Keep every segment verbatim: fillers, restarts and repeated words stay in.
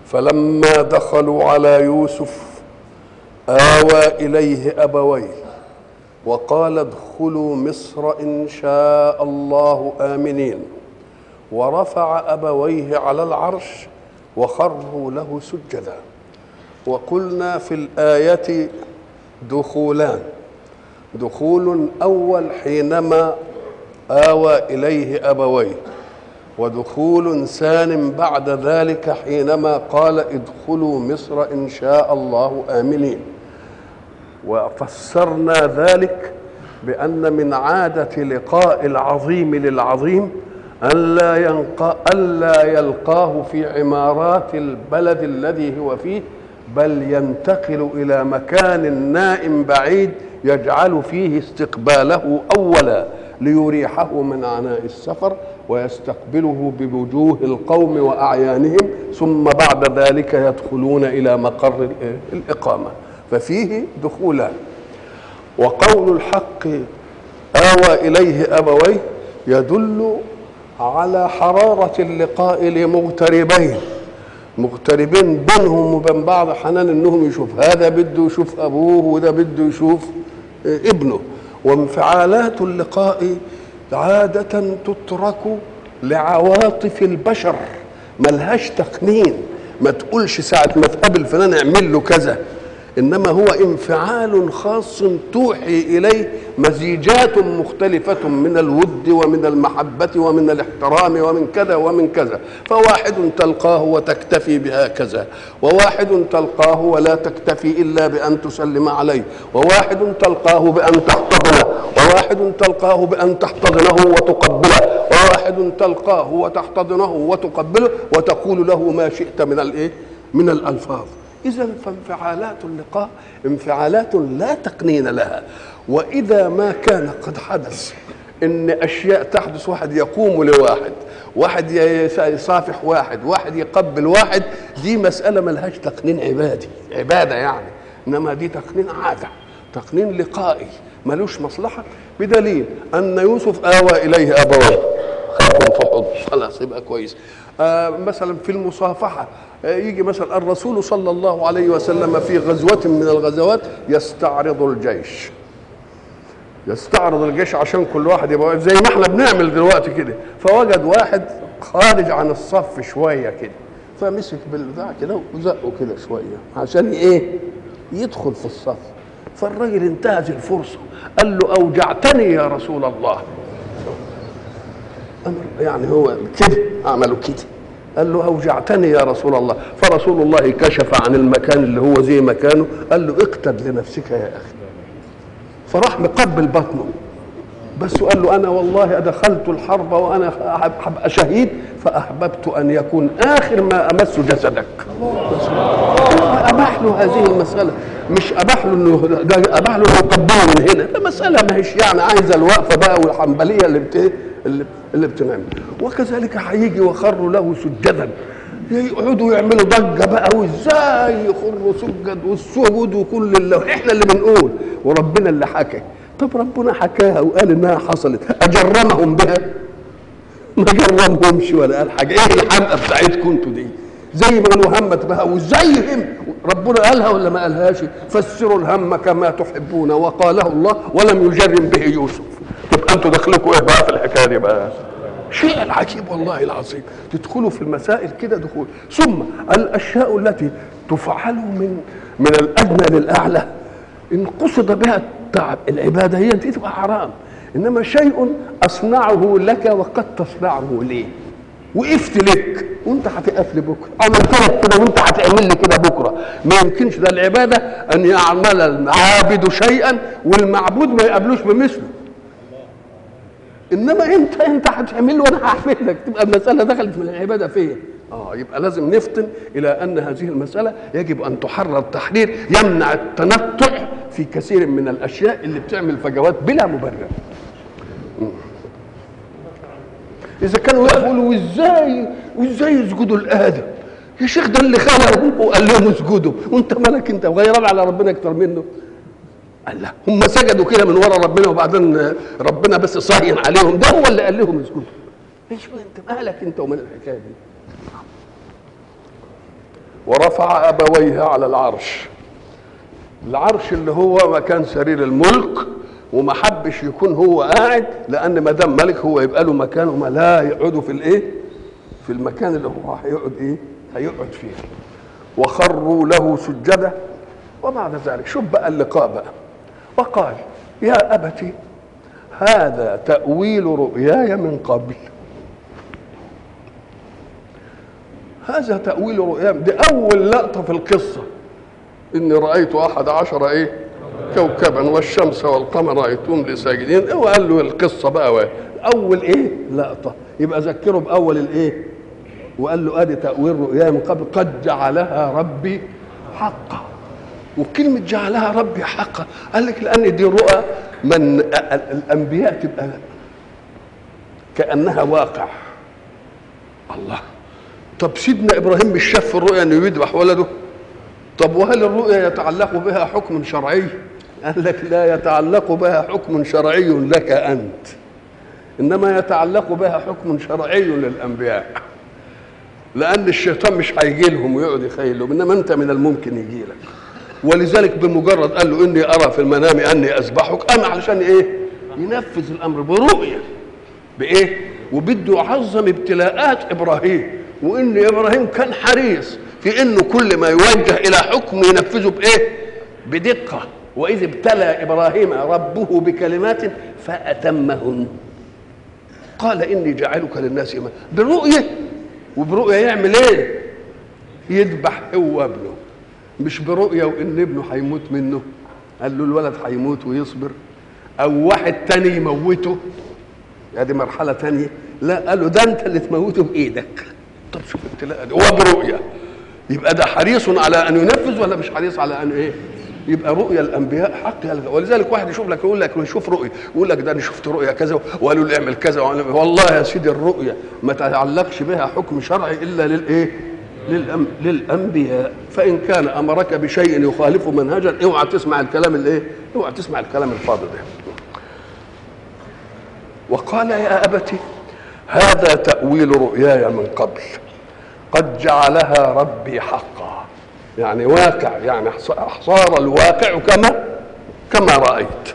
فلما دخلوا على يوسف آوى إليه أبويه وقال ادخلوا مصر إن شاء الله آمنين، ورفع أبويه على العرش وخروا له سجدا. وقلنا في الآية دخولان: دخول أول حينما آوى إليه أبويه، ودخول ثان بعد ذلك حينما قال ادخلوا مصر إن شاء الله آمنين. وفسرنا ذلك بأن من عادة لقاء العظيم للعظيم ألا ينقى ألا يلقاه في عمارات البلد الذي هو فيه، بل ينتقل إلى مكان نائم بعيد يجعل فيه استقباله أولا ليريحه من عناء السفر ويستقبله بوجوه القوم وأعيانهم، ثم بعد ذلك يدخلون إلى مقر الإقامة. ففيه دخولان. وقول الحق آوى إليه أبويه يدل على حرارة اللقاء لمغتربين مغتربين بينهم وبين بعض حنان انهم يشوف هذا بده يشوف ابوه وده بده يشوف ابنه. وانفعالات اللقاء عادة تترك لعواطف البشر، ملهاش تقنين. ما تقولش ساعة ما تقابل فلان اعمل له كذا، إنما هو انفعال خاص توحي إليه مزيجات مختلفة من الود ومن المحبة ومن الاحترام ومن كذا ومن كذا. فواحد تلقاه وتكتفي بهكذا، وواحد تلقاه ولا تكتفي إلا بأن تسلم عليه، وواحد تلقاه بأن تحتضنه، وواحد تلقاه بأن تحتضنه وتقبله، وواحد تلقاه وتحتضنه وتقبله وتقول له ما شئت من الإيه؟ من الألفاظ. إذن فانفعالات اللقاء انفعالات لا تقنين لها. وإذا ما كان قد حدث إن أشياء تحدث، واحد يقوم لواحد، واحد يصافح واحد، واحد يقبل واحد، دي مسألة ملهاش تقنين عبادي عبادة يعني، إنما دي تقنين عادة، تقنين لقائي ملوش مصلحة. بدليل أن يوسف آوى إليه أبويه، خلهم في حضن، خلاص يبقى كويس. آه مثلا في المصافحة آه يجي مثلا الرسول صلى الله عليه وسلم في غزوة من الغزوات يستعرض الجيش يستعرض الجيش عشان كل واحد يبقى زي ما احنا بنعمل دلوقتي كده. فوجد واحد خارج عن الصف شوية كده، فمسك بالبتاع كده وزقه كده شوية عشان ايه؟ يدخل في الصف. فالراجل انتهز الفرصة قال له أوجعتني يا رسول الله. يعني هو كده عملوا كده، قال له أوجعتني يا رسول الله. فرسول الله كشف عن المكان اللي هو زي مكانه، قال له اقتد لنفسك يا أخي. فراح مقبل بطنه بس، وقال له أنا والله أدخلت الحرب وأنا أبقى شهيد، فأحببت أن يكون آخر ما أمس جسدك. أباح له هذه المسألة، مش أباح له إنه ده أباح له إنه يقبله من هنا. المسألة ما هيش يعني عايزة الوقفة بقى والحنبلية اللي بت اللي بتنعمل. وكذلك هيجي وخروا له سجدا، يقعدوا يعملوا ضجه بقى، وازاي يخروا سجد والسجود وكل اللي احنا اللي بنقول وربنا اللي حكى. طب ربنا حكاها وقال انها حصلت، اجرمهم بها؟ ما جرمهمش ولا قال حاجه. ايه الحمقى بتاعتكم انتوا دي؟ زي ما قالوا همت بها، وازاي هم ربنا قالها ولا ما قالهاش؟ فسروا الهم كما تحبون وقاله الله ولم يجرم به يوسف. تبقى انتوا دخلكم ايه بقى في الحكايه دي بقى؟ شيء العجيب والله العظيم. تدخلوا في المسائل كده دخول. ثم الاشياء التي تفعل من من الادنى للاعلى ان قصد بها التعب العباده هي دي تبقى حرام. انما شيء اصنعه لك وقد تصنعه لي، وقفت لك وانت هتقف لي بكره، عملت لك كده وانت هتعمل لي كده بكره. ما يمكنش. ده العباده ان يعمل العابد شيئا والمعبود ما يقابلوش بمثله. انما انت انت هتعمل له وانا هعمل لك، تبقى المساله دخلت من العباده فين؟ اه يبقى لازم نفطن الى ان هذه المساله يجب ان تحرر تحرير يمنع التنطع في كثير من الاشياء اللي بتعمل فجوات بلا مبرر. اذا كانوا يقولوا وازاي وازاي يسجدوا لادم؟ يا شيخ ده اللي خلقهم وقال لهم اسجدوا، وانت مالك انت وغيران على ربنا اكتر منه؟ قال لا، هم سجدوا كده من ورا ربنا وبعدين ربنا بس صهين عليهم، ده هو اللي قال لهم اسجدوا. ايش انت مالك انت ومن الحكايه دي؟ ورفع أبويه على العرش. العرش اللي هو مكان سرير الملك، وما حبش يكون هو قاعد، لأن ما دام ملك هو يبقى له مكان، وما لا يقعدوا في الإيه؟ في المكان اللي هو هيقعد إيه؟ هيقعد فيه. وخروا له سجدا. وبعد ذلك شوف بقى اللقاء بقى، وقال يا أبتي هذا تأويل رؤياي من قبل. هذا تأويل رؤياي، دي أول لقطة في القصة. إني رأيت أحد عشر إيه؟ كوكبا والشمس والقمر رأيتهم لي ساجدين. وقال له القصة بقى أول إيه؟ لقطة. يبقى ذكره بأول الإيه؟ وقال له ادي تأويل رؤياي من قبل قد جعلها ربي حقا. وكلمة جعلها ربي حقا قال لك لأن دي رؤى من الأنبياء تبقى كأنها واقع. الله، طب سيدنا إبراهيم مش شاف في الرؤيا أنه يذبح ولده؟ طب وهل الرؤيا يتعلق بها حكم شرعي؟ قال لك لا يتعلق بها حكم شرعي لك أنت، إنما يتعلق بها حكم شرعي للأنبياء، لأن الشيطان مش هيجي لهم ويقعد يخيل لهم، إنما أنت من الممكن يجي لك. ولذلك بمجرد قال له إني أرى في المنام أني أذبحك، أما علشان إيه؟ ينفذ الأمر برؤية بإيه؟ وبده يعظم ابتلاءات إبراهيم، وإن إبراهيم كان حريص في إنه كل ما يوجه إلى حكم ينفذه بإيه؟ بدقة. وإذ ابتلى إبراهيم ربه بكلمات فأتمهن قال إني جاعلك للناس إماما. برؤية، وبرؤية يعمل ايه؟ يذبح هو ابنه، مش برؤية وان ابنه هيموت منه. قال له الولد هيموت ويصبر، او واحد تاني يموته، هذه مرحلة تانية. لا، قال له ده انت اللي تموته بايدك. طب شوف الابتلاء ده، وبرؤية. يبقى ده حريص على ان ينفذ ولا مش حريص على ان ايه؟ يبقى رؤيا الانبياء حق. ولذلك واحد يشوف لك يقول لك يشوف رؤيا، يقول لك ده انا شفت رؤيا كذا وقالوا لي اعمل كذا. والله يا سيدي الرؤيا ما تعلقش بها حكم شرعي الا للايه؟ للأم... للانبياء. فان كان امرك بشيء يخالف منهجا اوعى تسمع الكلام الايه؟ اوعى تسمع الكلام الفاضي ده. وقال يا ابتي هذا تاويل رؤياي من قبل قد جعلها ربي حقا، يعني واقع، يعني صار الواقع كما كما رأيت.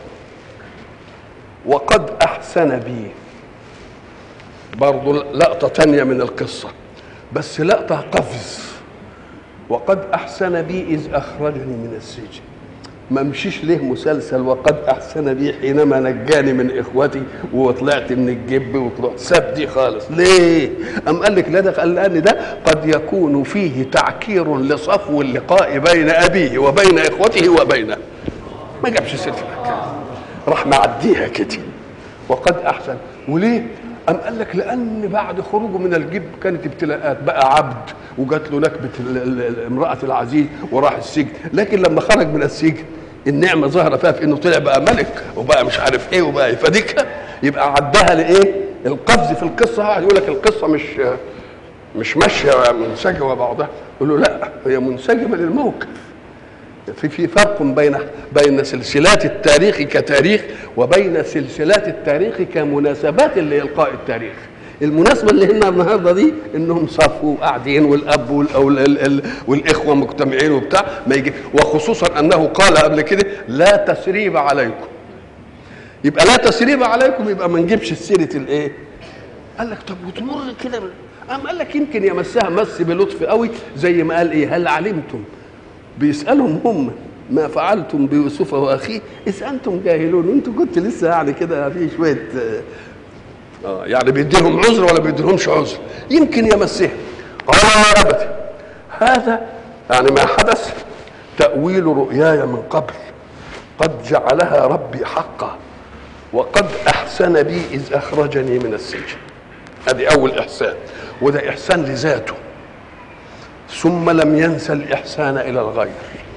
وقد أحسن بي، برضو لقطة تانية من القصة بس لقطة قفز. وقد أحسن بي إذ أخرجني من السجن. ما مشيش ليه مسلسل وقد أحسن بي حينما نجاني من إخوتي وطلعت من الجب وطلعت، ساب دي خالص. ليه؟ أم قال لك لا، ده قال لأن ده قد يكون فيه تعكير لصفو اللقاء بين أبيه وبين إخوته وبينه. ما جابش سيرة الحكاية، راح معديها كده. وقد أحسن. وليه؟ أم قال لك لأن بعد خروجه من الجب كانت ابتلاءات، بقى عبد وجات له نكبة امرأة العزيز وراح السجن. لكن لما خرج من السجن النعمة ظهر فيها في انه طلع بقى ملك وبقى مش عارف ايه وبقى فديك، يبقى عدها لايه؟ القفز في القصة. واحد يقول لك القصة مش مش ماشية منسجمة بعضها، يقول له لا، هي منسجمة للموقف. في في فرق بين بين سلسلات التاريخ كتاريخ وبين سلسلات التاريخ كمناسبات لإلقاء التاريخ. المناسبة اللي هنا النهارده دي انهم صفوا قاعدين والاب والأول والاخوه مجتمعين وبتاع ما يجي، وخصوصا انه قال قبل كده لا تسريب عليكم. يبقى لا تسريب عليكم، يبقى ما نجيبش سيره الايه؟ قال لك طب وتمر كده، قام قال لك يمكن يمسها مس بلطف قوي، زي ما قال ايه؟ هل علمتم، بيسالهم هم ما فعلتم بيوسف واخيه اذ انتم جاهلون. وانتم كنت لسه يعني كده في شويه آه يعني بيديلهم عذر ولا بيديلهمش عذر؟ يمكن يمسها. قال يا أبتي هذا يعني ما حدث تأويل رؤياي من قبل قد جعلها ربي حقا وقد أحسن بي إذ أخرجني من السجن. هذه أول إحسان، وده إحسان لذاته. ثم لم ينسى الإحسان إلى الغير.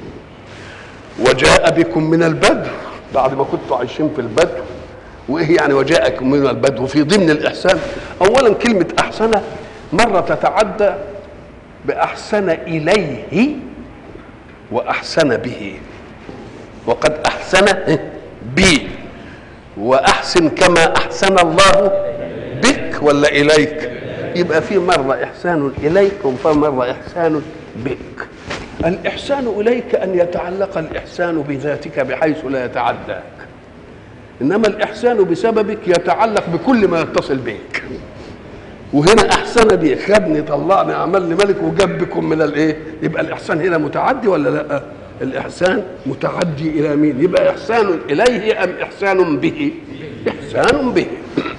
وجاء بكم من البدو، بعد ما كنتوا عايشين في البدو. وايه يعني وجاءكم من البدو؟ في ضمن الاحسان اولا كلمه احسن مره تتعدى باحسن اليه واحسن به. وقد احسن بي، واحسن كما احسن الله بك ولا اليك. يبقى في مره احسان اليك وفي مره احسان بك. الإحسان إليك أن يتعلق الإحسان بذاتك بحيث لا يتعداك، إنما الإحسان بسببك يتعلق بكل ما يتصل بك. وهنا أحسن بي، خدني طلعني عملني ملك وجاب بكم من الإيه؟ يبقى الإحسان هنا متعدي ولا لأ؟ الإحسان متعدي إلى مين؟ يبقى إحسان إليه أم إحسان به؟ إحسان به.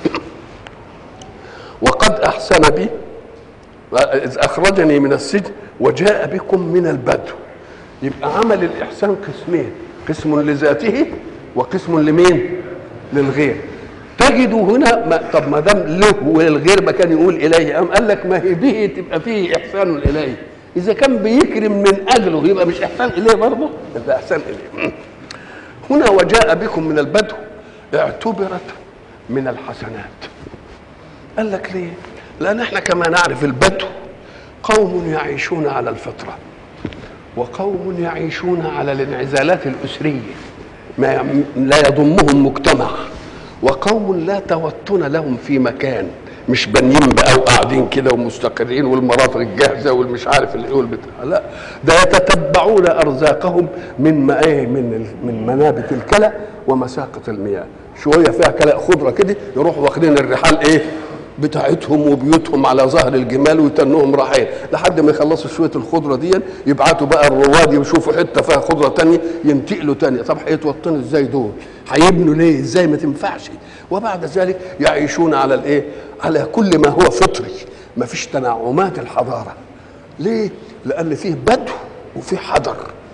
وقد أحسن بي إذ أخرجني من السجن وجاء بكم من البدو. يبقى عمل الإحسان قسمين، قسم لذاته وقسم لمين؟ للغير. تجدوا هنا ما طب ما دام له وللغير ما كان يقول إليه، أم قال لك ما هي به تبقى فيه إحسان إليه. إذا كان بيكرم من أجله يبقى مش إحسان إليه برضه؟ يبقى إحسان إليه. هنا وجاء بكم من البدو اعتبرت من الحسنات. قال لك ليه؟ لأن احنا كما نعرف البدو قوم يعيشون على الفطرة، وقوم يعيشون على الانعزالات الأسرية ما لا يضمهم مجتمع، وقوم لا توطن لهم في مكان، مش بانيين بقى وقاعدين كده ومستقرين والمرافق الجاهزه والمش عارف اللي يقول بتاع، لا ده يتتبعون ارزاقهم من ما ايه من من منابت الكلى ومساقط المياه. شويه فيها كلى خضره كده يروحوا واخدين الرحال ايه بتاعتهم وبيوتهم على ظهر الجمال ويتنوهم رايحين لحد ما يخلصوا شويه الخضره دي، يبعتوا بقى الرواد يشوفوا حته فيها خضره ثانيه ينتقلوا ثانيه. طب هيتوطنوا ازاي دول؟ هيبنوا ليه؟ ازاي؟ ما تنفعش. وبعد ذلك يعيشون على الايه؟ على كل ما هو فطري، ما فيش تنعمات الحضاره. ليه؟ لان فيه بدو وفيه حضر.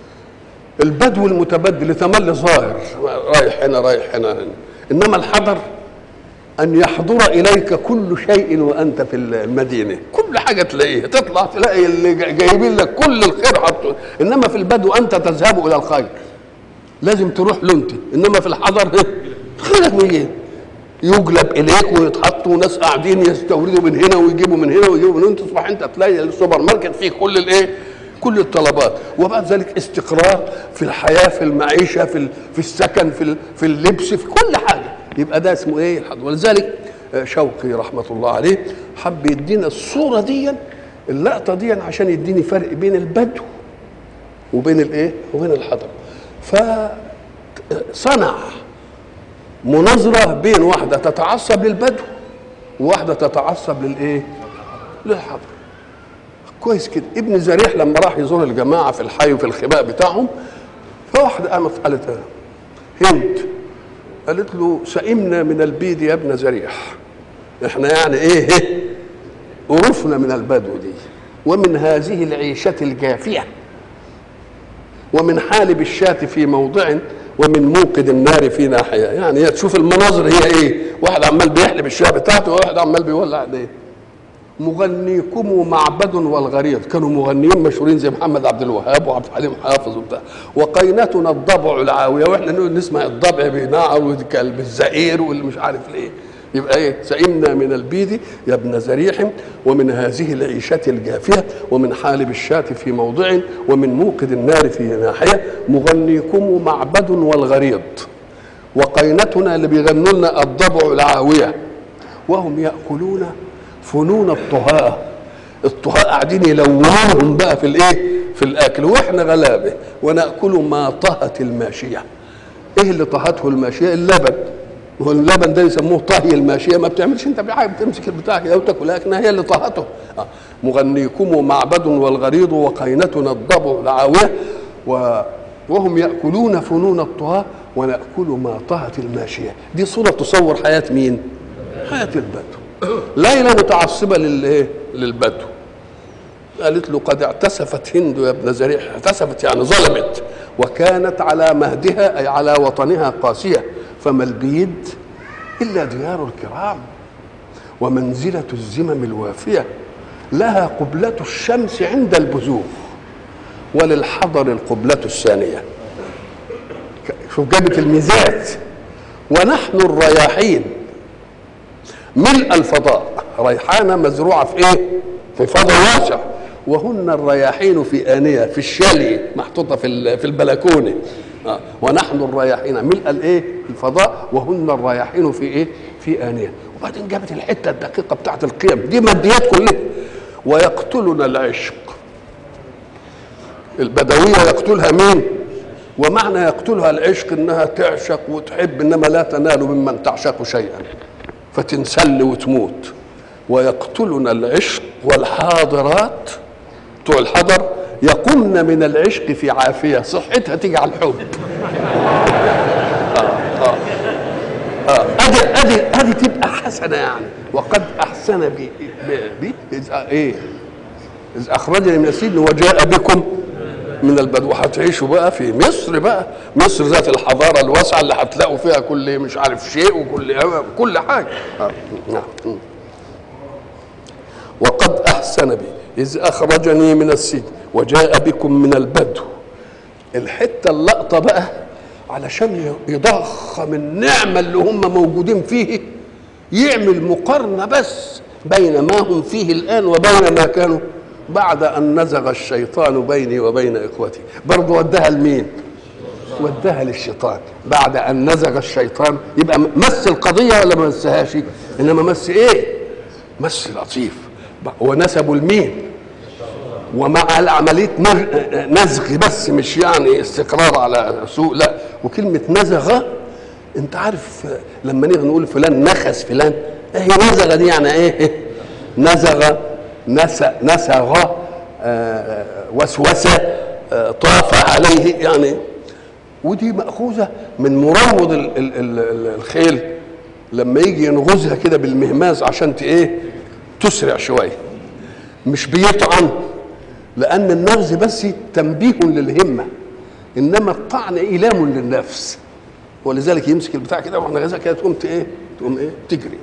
البدو المتبدل يتملي ظاهر رايح هنا رايح هنا هنا، انما الحضر أن يحضر إليك كل شيء وأنت في المدينة، كل حاجة تلاقيها، تطلع تلاقي اللي جايبين لك كل الخير حطه. إنما في البدو أنت تذهب إلى الخير، لازم تروح له أنت، إنما في الحضر خيرك من يجلب إليك ويتحط وناس قاعدين يستوردوا من هنا ويجيبوا من هنا ويجيبوا من هنا، تصبح أنت تلاقي السوبر ماركت فيه كل الإيه؟ كل الطلبات. وبعد ذلك استقرار في الحياة، في المعيشة، في في السكن، في في اللبس، في كل حاجة. يبقى ده اسمه ايه؟ الحضر. ولذلك شوقي رحمه الله عليه حب يدينا الصوره دي اللقطه دي عشان يديني فرق بين البدو وبين الايه؟ وبين الحضر. فصنع مناظره بين واحده تتعصب للبدو وواحده تتعصب للايه؟ للحضر. كويس كده. ابن زريح لما راح يزور الجماعه في الحي وفي الخباء بتاعهم، فواحده قامت قالت هند، قالت له سئمنا من البيد يا ابن زريح، احنا يعني ايه قرفنا من البدو دي ومن هذه العيشة الجافية ومن حالب الشاة في موضع ومن موقد النار في ناحية. يعني تشوف المناظر هي ايه؟ واحد عمال بيحلب الشاة بتاعته وواحد عمال بيولع ايديه. مغنيكم معبد والغريض، كانوا مغنيين مشهورين زي محمد عبد الوهاب وعبد الحليم حافظ وبتاع. وقينتنا الضبع العاويه، واحنا نسمع الضبع بينعر بالزئير واللي مش عارف ليه. يبقى ايه؟ سئمنا من البيد يا ابن زريح ومن هذه العيشه الجافيه ومن حالب الشاة في موضع ومن موقد النار في ناحيه. مغنيكم معبد والغريض، وقينتنا اللي بيغنوا لنا الضبع العاويه، وهم ياكلون فنون الطهاة. الطهاة قاعدين يلونهم بقى في الايه؟ في الاكل، واحنا غلابه وناكل ما طهت الماشيه. ايه اللي طهته الماشيه؟ اللبن. هو اللبن ده يسموه طهي الماشيه، ما بتعملش انت بحاجه، بتمسك البتاع كده وتاكل، لكنها هي اللي طهته. آه. مغنيكم معبد والغريض وقينتنا الضبع العاويه و... وهم ياكلون فنون الطهاة وناكل ما طهت الماشيه. دي صوره تصور حياه مين؟ حياه البدو. ليلى متعصبه للايه؟ للبدو. قالت له قد اعتسفت هند يا ابن زريح، اعتسفت يعني ظلمت، وكانت على مهدها اي على وطنها قاسيه، فما البيد الا ديار الكرام ومنزله الزمم الوافيه، لها قبله الشمس عند البزوغ وللحضر القبله الثانيه. شوف جابت الميزات. ونحن الرياحين ملء الفضاء، ريحانه مزروعه في ايه؟ في فضاء واسع، وهن الرياحين في آنية في الشالي محطوطه في في البلكونه. آه. ونحن الرياحين ملء الايه؟ الفضاء وهن الرياحين في ايه؟ في آنية. وبعدين جابت الحته الدقيقه بتاعت القيم دي، ماديات كلها. ويقتلنا العشق البدويه يقتلها مين؟ ومعنى يقتلها العشق انها تعشق وتحب، انما لا تنال ممن تعشق شيئا فتنسل وتموت. ويقتلنا العشق والحاضرات بتوع الحضر يقمن من العشق في عافيه، صحتها تيجي على الحب. اه اه اه ادي ادي ادي تبقى حسنه يعني. وقد احسن بي بي اذ ايه اذ اخرجني من السجن وجاء بكم من البدو. هتعيشوا بقى في مصر، بقى مصر ذات الحضاره الواسعه اللي هتلاقوا فيها كل مش عارف شيء وكل كل حاجه. آه. نعم. وقد احسن بي اذ اخرجني من السجن وجاء بكم من البدو. الحته اللقطه بقى علشان يضخم النعمه اللي هم موجودين فيه، يعمل مقارنه بس بين ما هم فيه الان وبين ما كانوا بعد ان نزغ الشيطان بيني وبين اخوتي. برضه ودها لمين؟ ودها للشيطان. بعد ان نزغ الشيطان يبقى مس القضيه ولا ما مسهاش؟ انما مس ايه؟ مس لطيف. ونسبوا لمين؟ ومع عمليه نزغ بس، مش يعني استقرار على سوء، لا. وكلمه نزغ انت عارف لما نيجي نقول فلان نخس فلان، هي نزغ دي يعني ايه؟ نزغ نسغ آه وسوس آه طاف عليه يعني. ودي مأخوذة من مروض ال ال ال الخيل لما يجي ينغزها كده بالمهماز عشان ايه؟ تسرع شويه، مش بيطعن، لأن النغز بس تنبيه للهمة، إنما الطعن إيلام للنفس. ولذلك يمسك البتاع كده واحنا غزها كده تقوم ايه؟ تقوم ايه؟ تجري.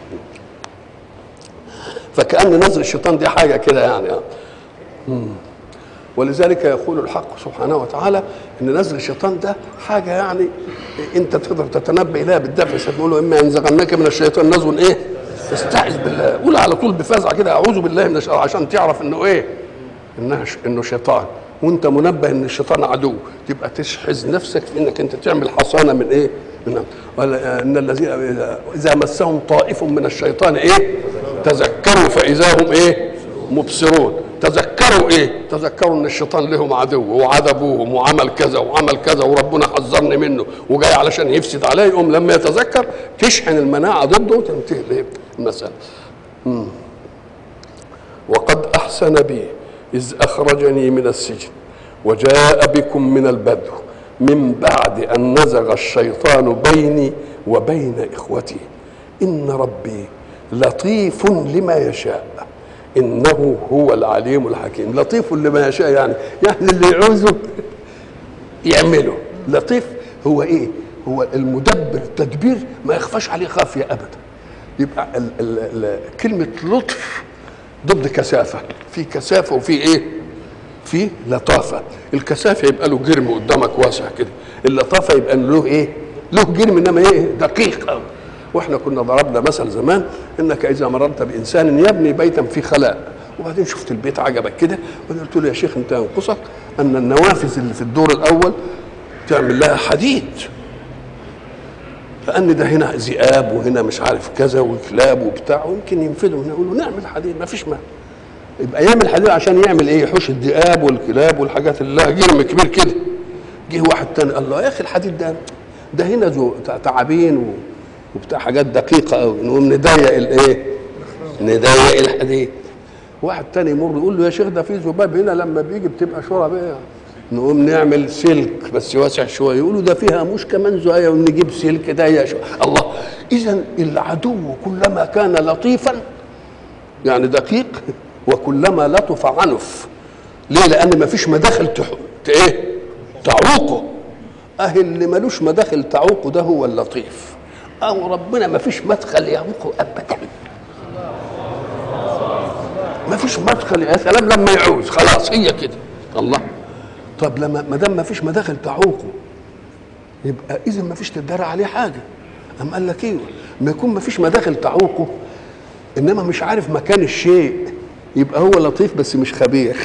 فكأن نزغ الشيطان دي حاجة كده يعني. مم. ولذلك يقول الحق سبحانه وتعالى ان نزغ الشيطان ده حاجه يعني انت تقدر تتنبأ اليها بالدفع. ستقول له اما ينزغنك من الشيطان نزغ ايه؟ استعذ بالله، قول على طول بفزع كده اعوذ بالله من الشيطان، عشان تعرف انه ايه؟ انه انه شيطان، وانت منبه ان الشيطان عدو، تبقى تشحذ نفسك في انك انت تعمل حصانه من ايه؟ من ان الذين اذا مسهم طائف من الشيطان ايه؟ تذكروا فاذا هم ايه؟ مبصرون. تذكروا ايه؟ تذكروا ان الشيطان لهم عدو وعذبوهم وعمل كذا وعمل كذا وربنا حذرني منه وجاي علشان يفسد عليهم. لما يتذكر تشحن المناعه ضده وتنتهي المساله. مم. وقد احسن بي اذ اخرجني من السجن وجاء بكم من البدو من بعد ان نزغ الشيطان بيني وبين اخوتي ان ربي لطيف لما يشاء انه هو العليم الحكيم. لطيف لما يشاء يعني يعني اللي يعوزه يعمله. لطيف هو ايه؟ هو المدبر، التدبير ما يخفاش عليه خافيه ابدا. يبقى ال ال ال كلمه لطف ضد كثافه، في كثافه وفي ايه؟ في لطافه. الكثافه يبقى له جرم قدامك واسع كده، اللطافه يبقى له ايه؟ له جرم انما ايه؟ دقيق قوي. واحنا كنا ضربنا مثل زمان انك اذا مررت بانسان يبني بيتا في خلاء، وبعدين شفت البيت عجبك كده وقلت له يا شيخ انت ينقصك ان النوافذ اللي في الدور الاول تعمل لها حديد، لان ده هنا ذئاب وهنا مش عارف كذا وكلاب وبتاع ويمكن ينفذوا هنا. يقول له نعمل حديد، ما فيش مانع. يبقى يعمل حديد عشان يعمل ايه؟ يحوش الذئاب والكلاب والحاجات اللي لها جرم كبير كده. جه واحد تاني الله يا اخي الحديد ده ده هنا تعابين و وبتاع حاجات دقيقه قوي، نقوم نضيق الايه؟ نضيق الحديد. واحد تاني يمر يقول له يا شيخ ده في ذباب هنا لما بيجي بتبقى شرب ايه؟ نقوم نعمل سلك بس واسع شويه. يقولوا ده فيها مش كمان زوايا ونجيب سلك ضيق شويه. الله، اذا العدو كلما كان لطيفا يعني دقيق وكلما لطف عنف. ليه؟ لان ما فيش مداخل تح... ايه؟ تعوقه. اهل اللي ملوش مداخل تعوقه ده هو اللطيف. أو ربنا ما فيش مدخل يعوقه أبدا، ما فيش مدخل. يا سلام لما يعوز خلاص هي كده. الله، طب لما ما دام ما فيش مداخل تعوقه يبقى إذا ما فيش تدار عليه حاجة. أم قال لك إيه؟ ما يكون ما فيش مداخل تعوقه إنما مش عارف مكان الشيء يبقى هو لطيف بس مش خبير.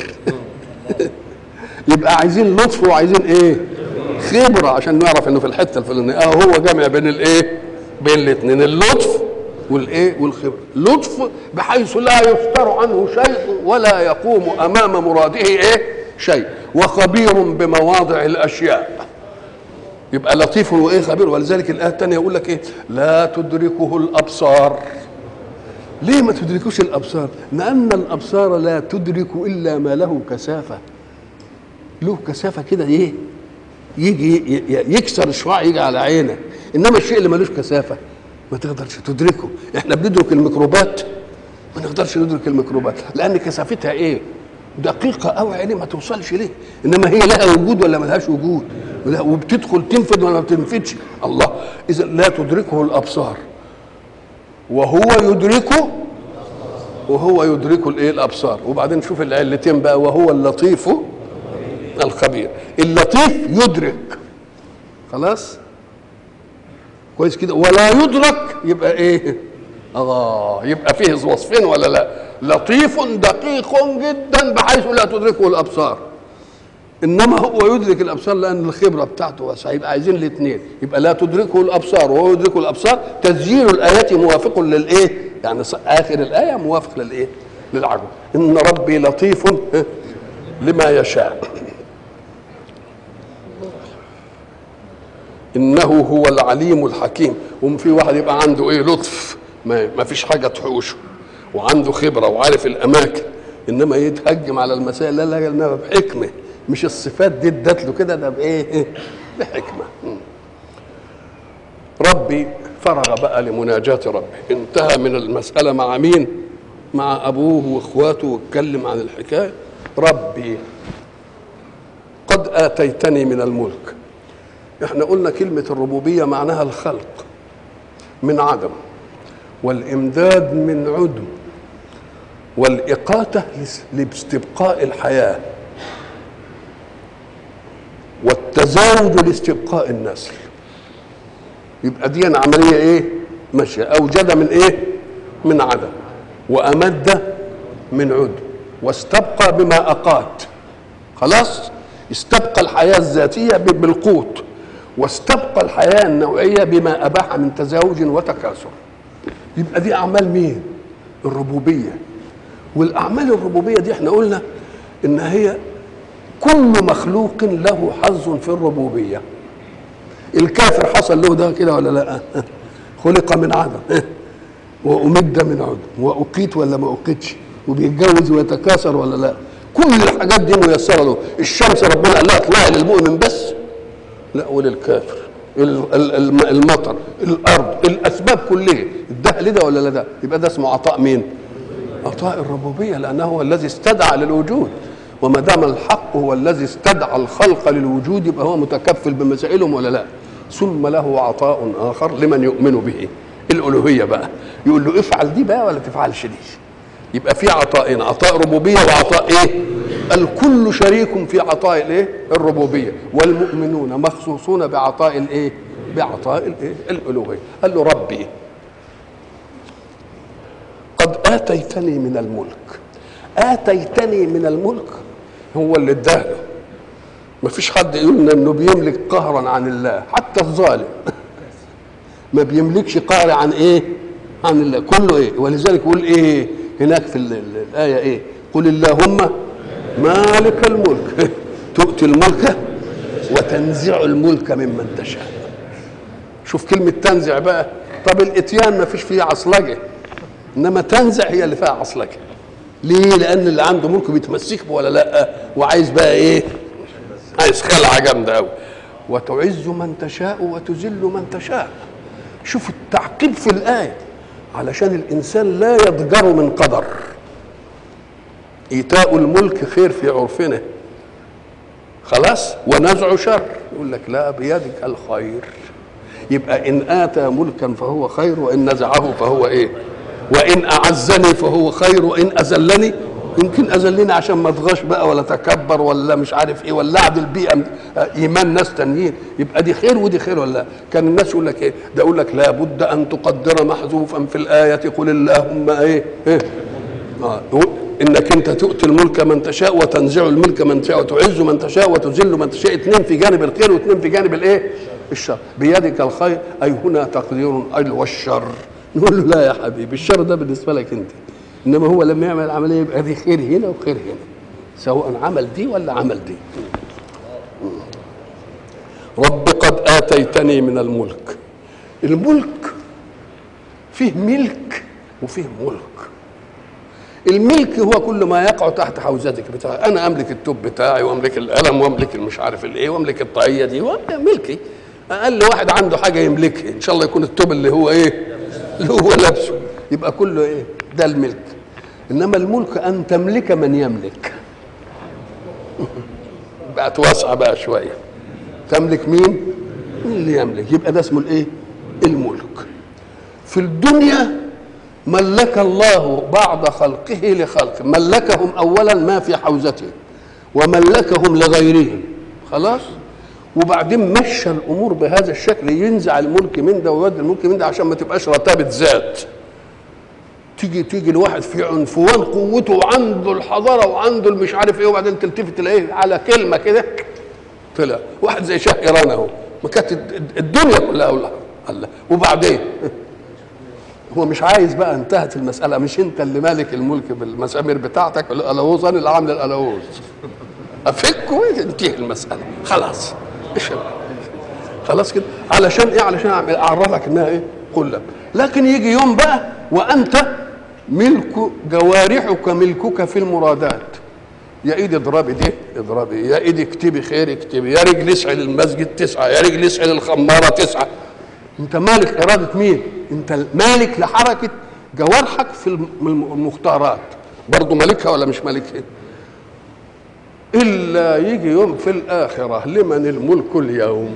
يبقى عايزين لطف وعايزين إيه؟ خبرة عشان نعرف إنه في الحتة الفلانية أه هو جامع بين الإيه؟ بين الاثنين، اللطف والايه؟ والخبره. لطف بحيث لا يفتر عنه شيء ولا يقوم امام مراده ايه؟ شيء. وخبير بمواضع الاشياء. يبقى لطيف وايه خبير. ولذلك الايه الثانيه يقول لك ايه؟ لا تدركه الابصار. ليه ما تدركوش الابصار؟ لان الابصار لا تدرك الا ما له كثافه، له كثافه كده ايه، يجي يكسر الشعاع يجي على عينك. انما الشيء اللي ملوش كثافه ما تقدرش تدركه. احنا بندرك الميكروبات، ما نقدرش ندرك الميكروبات لان كثافتها ايه؟ دقيقه قوي، عيني ما توصلش ليه. انما هي لها وجود ولا ما لهاش وجود؟ وبتدخل تنفذ ولا ما بتنفذش. الله. اذا لا تدركه الابصار وهو يدركه، وهو يدرك الايه؟ الابصار. وبعدين شوف العلتين بقى، وهو اللطيف الخبير. اللطيف يدرك، خلاص كويس كده، ولا يدرك يبقى ايه؟ اه يبقى فيه وصفين ولا لا؟ لطيف دقيق جدا بحيث لا تدركه الابصار، انما هو يدرك الابصار لان الخبره بتاعته واسعه. يبقى عايزين الاثنين، يبقى لا تدركه الابصار وهو يدرك الابصار. تسجيل الايات موافق للايه؟ يعني اخر الايه موافق للايه؟ للعجب. ان ربي لطيف لما يشاء انه هو العليم الحكيم. وفي واحد يبقى عنده ايه؟ لطف، ما فيش حاجه تحوشه، وعنده خبره وعارف الاماكن، انما يتهجم على المسائل لا لا لا بحكمه. مش الصفات دي ادت له كده، ده بايه؟ بحكمه. ربي فرغ بقى لمناجاة ربه، انتهى من المسألة مع مين؟ مع أبوه وإخواته، واتكلم عن الحكاية. ربي قد آتيتني من الملك. احنا قلنا كلمة الربوبية معناها الخلق من عدم، والإمداد من عدم، والإقاتة لاستبقاء الحياة، والتزاوج لاستبقاء النسل. يبقى دي عمليه ايه؟ ماشيه. اوجد من ايه؟ من عدم، وامد من عدم، واستبقى بما اقات. خلاص؟ استبقى الحياه الذاتيه بالقوت، واستبقى الحياه النوعيه بما اباح من تزاوج وتكاثر. يبقى دي اعمال مين؟ الربوبيه. والاعمال الربوبيه دي احنا قلنا ان هي كل مخلوق له حظ في الربوبيه. الكافر حصل له ده كده ولا لا؟ خلق من عدم وأمد من عدم، وأقيت ولا ما أقيتش، وبيتجوز ويتكاثر ولا لا؟ كل الحاجات دي ميسرة له. الشمس ربنا قال لها اطلعي للمؤمن بس، لا وللكافر. المطر، الأرض، الأسباب كلها اداها لده ولا لا ده؟ يبقى ده اسمه عطاء مين؟ عطاء الربوبية، لأنه هو الذي استدعى للوجود. وما دام الحق هو الذي استدعى الخلق للوجود يبقى هو متكفل بمسائلهم ولا لا؟ ثم له عطاء آخر لمن يؤمن به، الألوهية بقى. يقول له افعل دي بقى ولا تفعلش دي. يبقى في عطاءين، عطاء ربوبية وعطاء ايه؟ الكل شريك في عطاء الايه؟ الربوبية، والمؤمنون مخصوصون بعطاء الايه؟ بعطاء الايه؟ الألوهية. قال له ربي قد آتيتني من الملك. آتيتني من الملك هو اللي اداله. ما فيش حد يقول انه بيملك قهرا عن الله، حتى الظالم ما بيملكش قهر عن ايه؟ عن الله. كله ايه؟ ولذلك يقول ايه هناك في الايه ايه؟ قل اللهم مالك الملك تؤتي الملك وتنزع الملك ممن تشاء. شوف كلمه تنزع بقى. طب الاتيان ما فيش فيه عصلجه، انما تنزع هي اللي فيها عصلجه. ليه؟ لان اللي عنده ملك بيتمسك به ولا لا؟ وعايز بقى ايه؟ عايز خلعه جامده قوي. وتعز من تشاء وتذل من تشاء. شوف التعقيب في الايه علشان الانسان لا يضجر من قدر. ايتاء الملك خير في عرفنا، خلاص، ونزع شر. يقول لك لا، بيدك الخير. يبقى ان اتى ملكا فهو خير، وان نزعه فهو ايه؟ وان اعزني فهو خير، وان اذلني يمكن اذلني عشان ما اطغاش بقى ولا تكبر ولا مش عارف ايه، ولا اعدل بيئه ايمان ناس تانيين. يبقى دي خير ودي خير ولا لا؟ كان الناس يقول لك ايه؟ ده يقول لك لابد ان تقدر محذوفا في الايه قل اللهم ايه؟ ايه؟ آه. انك انت تؤتي الملك من تشاء وتنزع الملك من تشاء وتعز من تشاء وتذل من تشاء. اثنين في جانب الخير واثنين في جانب الايه؟ الشر. بيدك الخير، اي هنا تقدير اي والشر. نقول له لا يا حبيبي، الشر ده بالنسبه لك انت، انما هو لما يعمل العمليه يبقى دي خير هنا وخير هنا. سواء عمل دي ولا عمل دي. رب قد آتيتني من الملك. الملك فيه ملك وفيه ملك. الملك هو كل ما يقع تحت حوزتك بتاعي، انا املك التوب بتاعي واملك القلم واملك المش عارف الايه واملك الطاقيه دي، ملكي. اقل واحد عنده حاجه يملكها، ان شاء الله يكون التوب اللي هو ايه اللي هو لابسه، يبقى كله ايه ده الملك. انما الملك ان تملك من يملك. بقت واسعه بقى شويه، تملك مين اللي يملك، يبقى ده اسمه الايه الملك. في الدنيا ملك الله بعد خلقه لخلقه، ملكهم اولا ما في حوزته وملكهم لغيرهم، خلاص، وبعدين مشى الامور بهذا الشكل، ينزع الملك من ده ويودي الملك من ده عشان ما تبقاش رتابه ذات. تيجي تيجي الواحد في عنفوان قوته وعنده الحضاره وعنده المش عارف ايه، وبعدين تلتفت تلاقيه على كلمه كده طلع واحد زي شاه ايران اهو، ما كانت الدنيا كلها والله الله، وبعدين هو مش عايز بقى، انتهت المساله، مش انت اللي مالك الملك بالمسامير بتاعتك، الالوز انا اللي عامل الالوز، افك وتنتهي المساله خلاص. خلاص كده، علشان ايه؟ علشان اعرفك انها ايه قلب. لكن يجي يوم بقى وانت ملك جوارحك ملكك في المرادات، يا ايدي اضربي دي اضربي، يا ايدي اكتبي خير اكتبي، يا رجل اسعي للمسجد تسعى، يا رجل اسعي للخماره تسعى. انت مالك اراده مين؟ انت مالك لحركه جوارحك في المختارات، برضه مالكها ولا مش مالكها؟ الا يجي يوم في الاخره لمن الملك اليوم،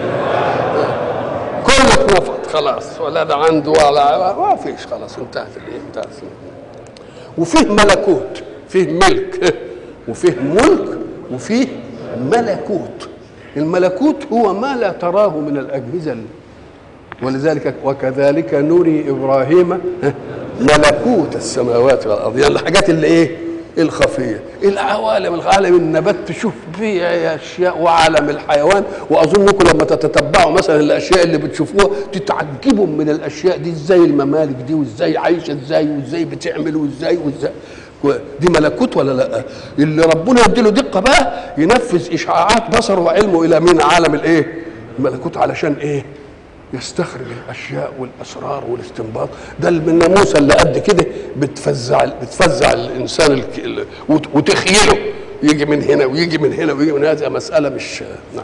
كله اتنفض خلاص، ولا ده عنده ولا ما فيش، خلاص انتهت الايه انتهت. وفيه ملكوت، فيه ملك وفيه ملك وفيه ملكوت. الملكوت هو ما لا تراه من الاجهزه، ولذلك وكذلك نري ابراهيم ملكوت السماوات والارض، يعني الحاجات اللي ايه الخفيه، العوالم، العالم النبات تشوف فيه اشياء، وعالم الحيوان. واظنكم لما تتتبعوا مثلا الاشياء اللي بتشوفوها تتعجبوا من الاشياء دي، ازاي الممالك دي وازاي عايشه ازاي وازاي بتعمل وازاي وازاي، دي ملكوت ولا لا؟ اللي ربنا يديله دقه بقى ينفذ اشعاعات بصره وعلمه الى من عالم الايه الملكوت، علشان ايه يستخرج الاشياء والاسرار والاستنباط. ده الناموسه اللي قد كده بتفزع بتفزع الانسان وتخيله، يجي من هنا ويجي من هنا ويجي من هذا، مساله مش نعم.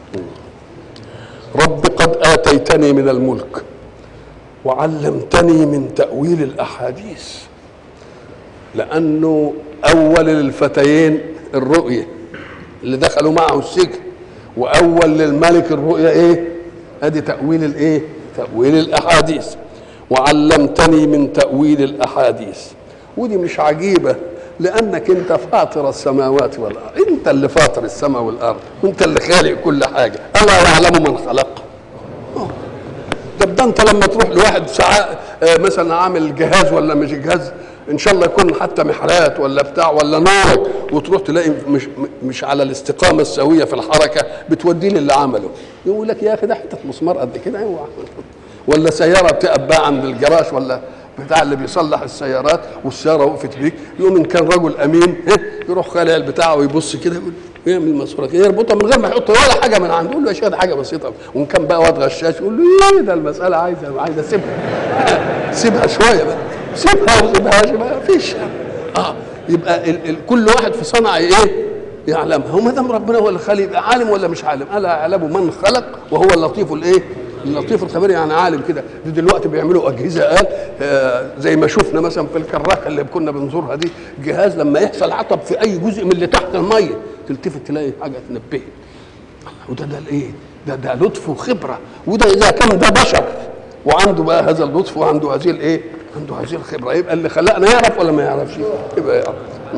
رب قد اتيتني من الملك وعلمتني من تاويل الاحاديث، لانه اول للفتيين الرؤيه اللي دخلوا معه السجن، واول للملك الرؤيه ايه؟ ادي تاويل الايه؟ تاويل الاحاديث. وعلمتني من تاويل الاحاديث، ودي مش عجيبه، لانك انت فاطر السماوات والارض، انت اللي فاطر السماء والارض، وانت اللي خالق كل حاجه. الا يعلم من خلق. طب ده انت لما تروح لواحد ساعات مثلا عامل جهاز ولا مش جهاز، ان شاء الله يكون حتى محرات ولا بتاع ولا نار، وتروح تلاقي مش مش على الاستقامه السويه في الحركه، بتوديه للي عمله، يقول لك يا اخي ده حته مسمار قد كده، ولا سياره بتقف بقى عند الجراج ولا بتاع اللي بيصلح السيارات، والسياره وقفت بيك، يقوم ان كان رجل امين يروح خالع البتاع ويبص كده يقول يعمل الماسوره كده، يربطها من غير ما يحط ولا حاجه من عنده، يقول له يا شيخ ده حاجه بسيطه. وان كان بقى واد غشاش يقول له ايه ده المساله عايزه عايزه سيبها سيبها شويه بقى، سيبها وما سيبهاش ما فيش. اه يبقى ال ال كل واحد في صنعه ايه يعلمها، هو ما دام ربنا هو اللي خالق يبقى عالم ولا مش عالم؟ الا يعلم من خلق وهو اللطيف الايه اللطيف الخبير، يعني عالم كده. دلوقتي بيعملوا اجهزه قال آه زي ما شفنا مثلا في الكراكه اللي كنا بنزورها دي، جهاز لما يحصل عطب في اي جزء من اللي تحت الميه تلتفت تلاقي حاجه تنبهك. وده ده الايه ده ده لطف وخبره. وده اذا كان ده بشر وعنده بقى هذا اللطف وعنده هذه الايه عنده هذه الخبره، يبقى اللي خلقنا يعرف ولا ما يعرفش؟ يبقى يعرف.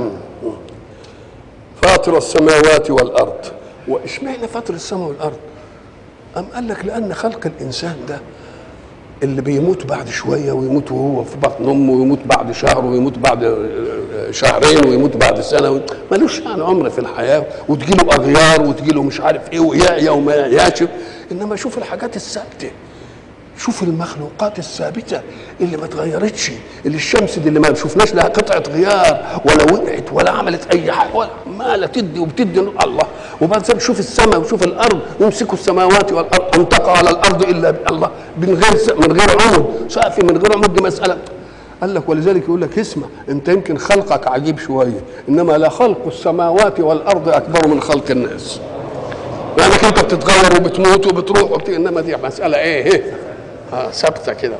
فاطر السماوات والارض. واشمعنى فاطر السماء والارض؟ أم قال لك لأن خلق الإنسان ده اللي بيموت بعد شوية، ويموت وهو في بطن أمه، ويموت بعد شهر، ويموت بعد شهرين، ويموت بعد سنة، ملوش يعني عمر في الحياة، وتجيله أغيار وتجيله مش عارف إيه، ويعيا وما يعياش. إنما شوف الحاجات الثابتة شوف المخلوقات الثابته اللي ما اتغيرتش، اللي الشمس دي اللي ما شفناش لها قطعه غيار ولا وقعت ولا عملت اي حاجه، ولا عماله تدي وبتدي الله. وبعد ذلك شوف السماء وشوف الارض، يمسكوا السماوات والارض ان تقع على الارض الا بالله، من غير من غير عمود، سقف من غير عمود، دي مساله. قال لك ولذلك يقول لك اسمع، انت يمكن خلقك عجيب شويه، انما لا خلق السماوات والارض اكبر من خلق الناس. لانك انت بتتغير وبتموت وبتروح وبت... انما دي مساله ايه؟ ايه اه ثابته كده.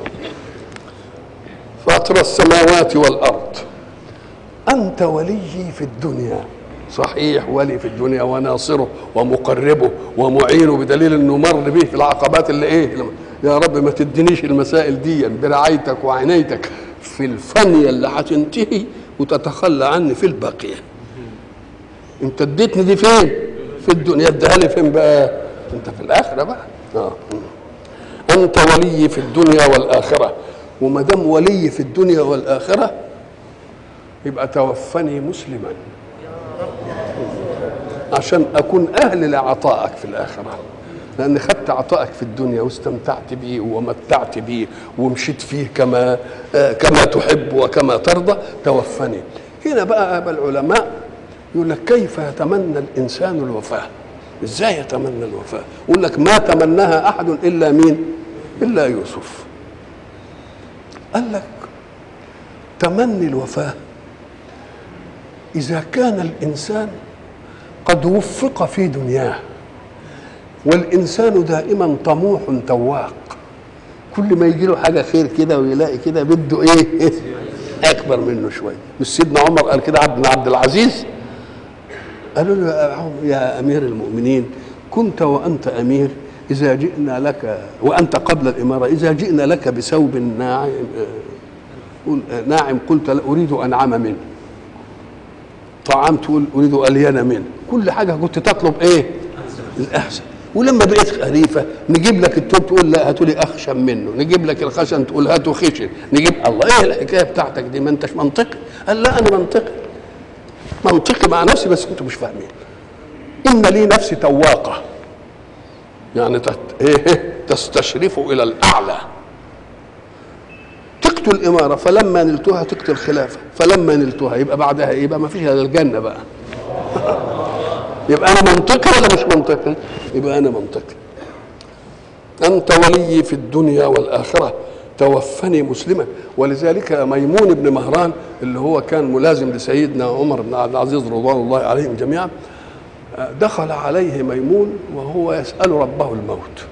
فاطر السماوات والارض انت وليي في الدنيا، صحيح ولي في الدنيا وناصره ومقربه ومعينه، بدليل انه مر به في العقبات اللي ايه، يا رب ما تدينيش المسائل دي برعايتك وعنايتك في الفانيه اللي هتنتهي وتتخلى عني في الباقيه. انت اديتني دي فين؟ في الدنيا، اديها لي فين بقى؟ انت في الاخره بقى. اه انت ولي في الدنيا والاخره، وما دام ولي في الدنيا والاخره يبقى توفني مسلما عشان اكون اهل لعطائك في الاخره، لان خدت عطائك في الدنيا واستمتعت به ومتعت به ومشيت فيه كما آه كما تحب وكما ترضى، توفني. هنا بقى ابا العلماء يقول لك كيف يتمنى الانسان الوفاه؟ ازاي يتمنى الوفاه؟ يقول لك ما تمناها احد الا مين؟ الا يوسف. قال لك تمني الوفاه اذا كان الانسان قد وفق في دنياه، والانسان دائما طموح تواق، كل ما يجي له حاجه خير كده ويلاقي كده بده ايه؟ اكبر منه شويه. مش سيدنا عمر قال كده عبد عبد العزيز؟ قالوا له يا امير المؤمنين كنت وانت امير اذا جئنا لك وانت قبل الاماره اذا جئنا لك بثوب ناعم ناعم قلت اريد انعم منه، طعام تقول اريد الين منه، كل حاجه كنت تطلب ايه؟ الاحسن. ولما بقيت خليفه نجيب لك التوب تقول لا هاتوا لي اخشن منه، نجيب لك الخشن تقول هاتوا خشن، نجيب الله ايه الحكايه بتاعتك دي؟ ما انتش منطقي. قال لا انا منطقي، منطقي مع نفسي بس انتوا مش فاهمين. ان لي نفسي تواقه، يعني تت... ايه تستشرف الى الاعلى. تقتل الاماره فلما نلتها تقتل الخلافه، فلما نلتها يبقى بعدها ايه؟ يبقى ما فيش الا الجنه بقى. يبقى انا منطقي ولا مش منطقي؟ يبقى انا منطقي. انت ولي في الدنيا والاخره توفني مسلما. ولذلك ميمون بن مهران اللي هو كان ملازم لسيدنا عمر بن عبد العزيز رضوان الله عليهم جميعا، دخل عليه ميمون وهو يسأل ربه الموت،